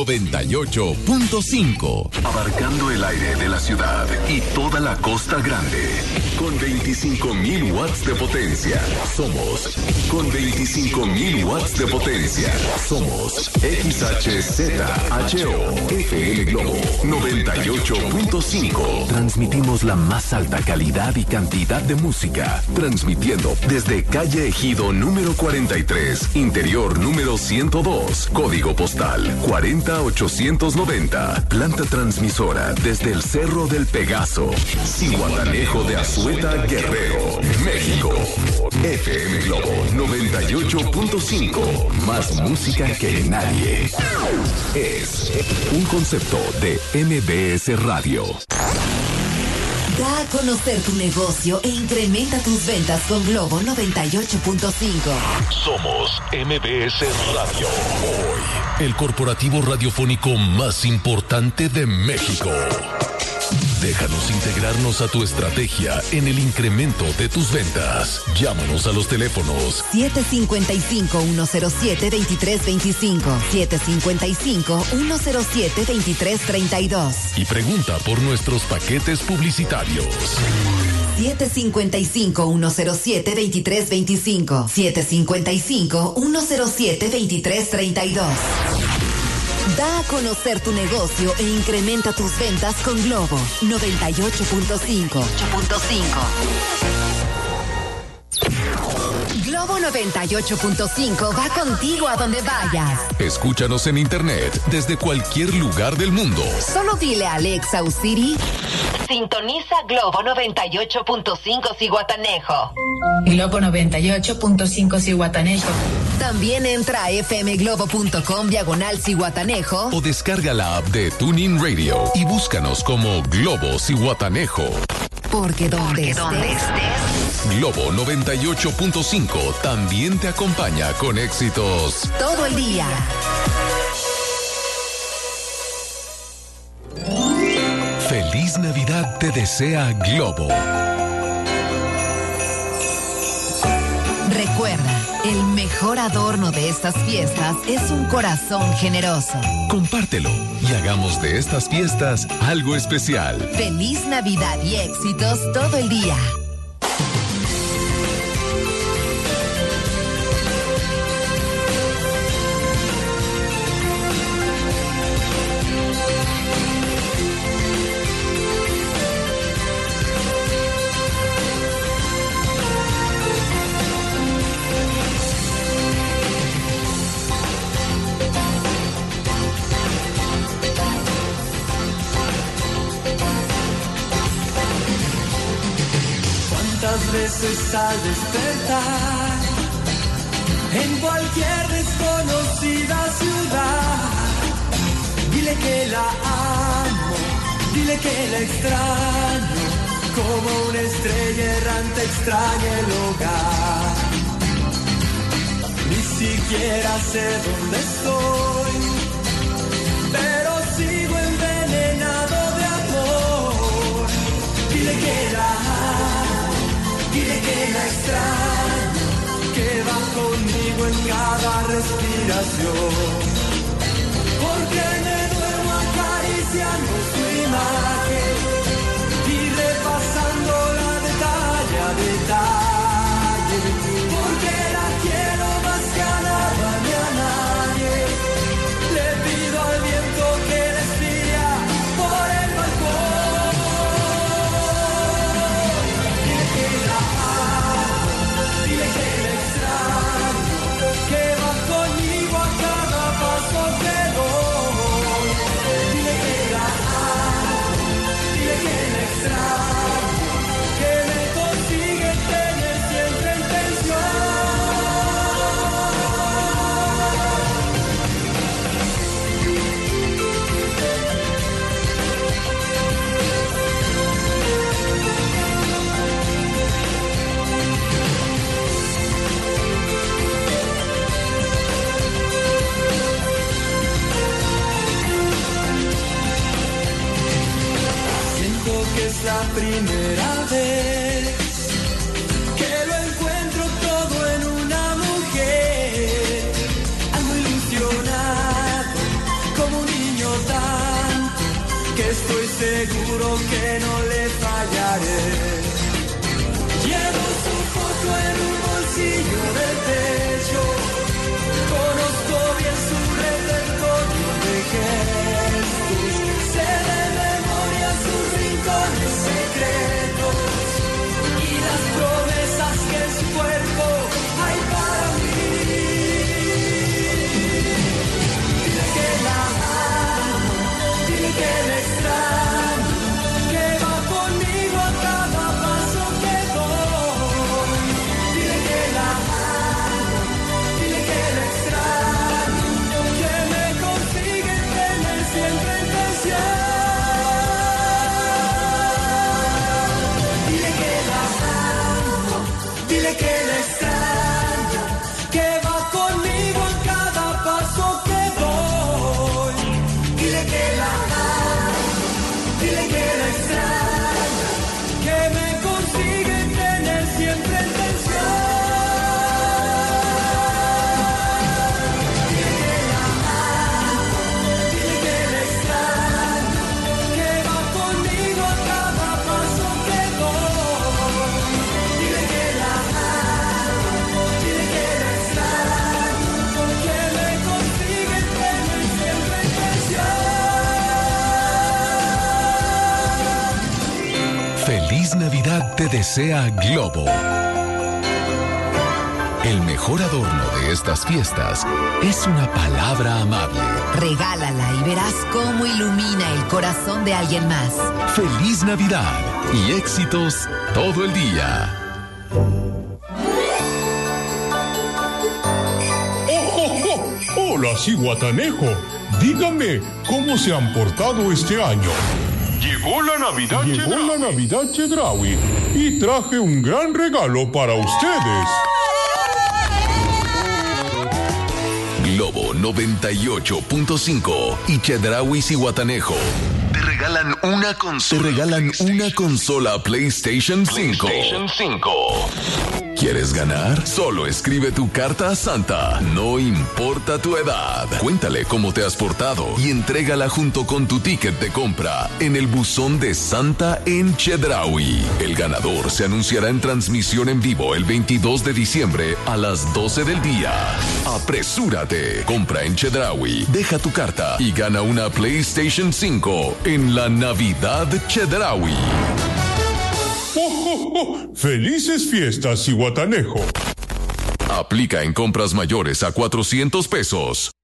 98.5. Abarcando el aire de la ciudad y toda la Costa Grande. Con 25,000 watts de potencia. Somos. Con 25,000 watts de potencia. Somos XHZHO FM Globo 98.5. Transmitimos la más alta calidad y cantidad de música. Transmitiendo desde calle Ejido número 43, interior número 102, código postal 40890. Planta transmisora desde el Cerro del Pegaso, Zihuatanejo de Azueta, Guerrero, México. FM Globo 98.5. Más música que nadie. Es un concepto de MBS Radio. Da a conocer tu negocio e incrementa tus ventas con Globo 98.5. Somos MBS Radio. Hoy, el corporativo radiofónico más importante de México. Déjanos integrarnos a tu estrategia en el incremento de tus ventas. Llámanos a los teléfonos 755-107-2325, 755-107-2332 y pregunta por nuestros paquetes publicitarios. 755-107-2325, 755-107-2332. Da a conocer tu negocio e incrementa tus ventas con Globo 98.5. Globo 98.5 va contigo a donde vayas. Escúchanos en internet desde cualquier lugar del mundo. Solo dile a Alexa o Siri: sintoniza Globo 98.5 Zihuatanejo. Globo 98.5 Zihuatanejo. También entra a fmglobo.com/Zihuatanejo o descarga la app de TuneIn Radio y búscanos como Globo Zihuatanejo. Porque donde estés, Globo 98.5 también te acompaña con éxitos todo el día. Feliz Navidad te desea Globo. Recuerda, el mejor adorno de estas fiestas es un corazón generoso. Compártelo y hagamos de estas fiestas algo especial. Feliz Navidad y éxitos todo el día. Veces al despertar en cualquier desconocida ciudad, dile que la amo, dile que la extraño, como una estrella errante extraña el hogar. Ni siquiera sé dónde estoy, pero sigo envenenado de amor. Dile que la amo, dile que la extraño, que va conmigo en cada respiración. Porque me duermo acariciando su imagen y repasándola detalle a detalle. Porque la quiero más que a nada ni a nadie. Le pido al viento que respira por el balcón. Dile que la dile que la extraño, que va conmigo a cada paso que doy. Dile que la amo, dile que la extraño, que me consigue tener siempre en tensión. Que es la primera vez que lo encuentro todo en una mujer, algo ilusionado como un seguro que no le fallaré. Llevo su foto en un bolsillo del pecho, conozco bien su repertorio de gestos, sé de memoria sus rincones secretos y las promesas que en su cuerpo hay para mí. Dile que la amo, dile que la extraño, que va conmigo a cada paso que doy. Dile que la amo, dile que la extraño, que me consigue tener siempre en tensión. Dile que la amo, dile que la extraño, que va conmigo a cada paso que doy. Dile que la amo, dile que la extraño, que me consigue tener siempre en tensión. Dile que la amo, dile que la extraño, que va conmigo a cada paso que doy. Dile que la amo, dile que la extraño, que me consigue tener siempre en tensión. Feliz Navidad te desea Globo. El mejor adorno de estas fiestas es una palabra amable. Regálala y verás cómo ilumina el corazón de alguien más. Feliz Navidad y éxitos todo el día. Hola, Zihuatanejo. Dígame, ¿cómo se han portado este año? Llegó la Navidad, Llegó la Navidad Chedraui y traje un gran regalo para ustedes. Globo 98.5 y Chedraui Zihuatanejo te regalan una consola PlayStation 5. ¿Quieres ganar? Solo escribe tu carta a Santa. No importa tu edad. Cuéntale cómo te has portado y entrégala junto con tu ticket de compra en el buzón de Santa en Chedraui. El ganador se anunciará en transmisión en vivo el 22 de diciembre a las 12 del día. Apresúrate. Compra en Chedraui, deja tu carta y gana una PlayStation 5 en la Navidad Chedraui. ¡Felices fiestas, Zihuatanejo! Aplica en compras mayores a $400.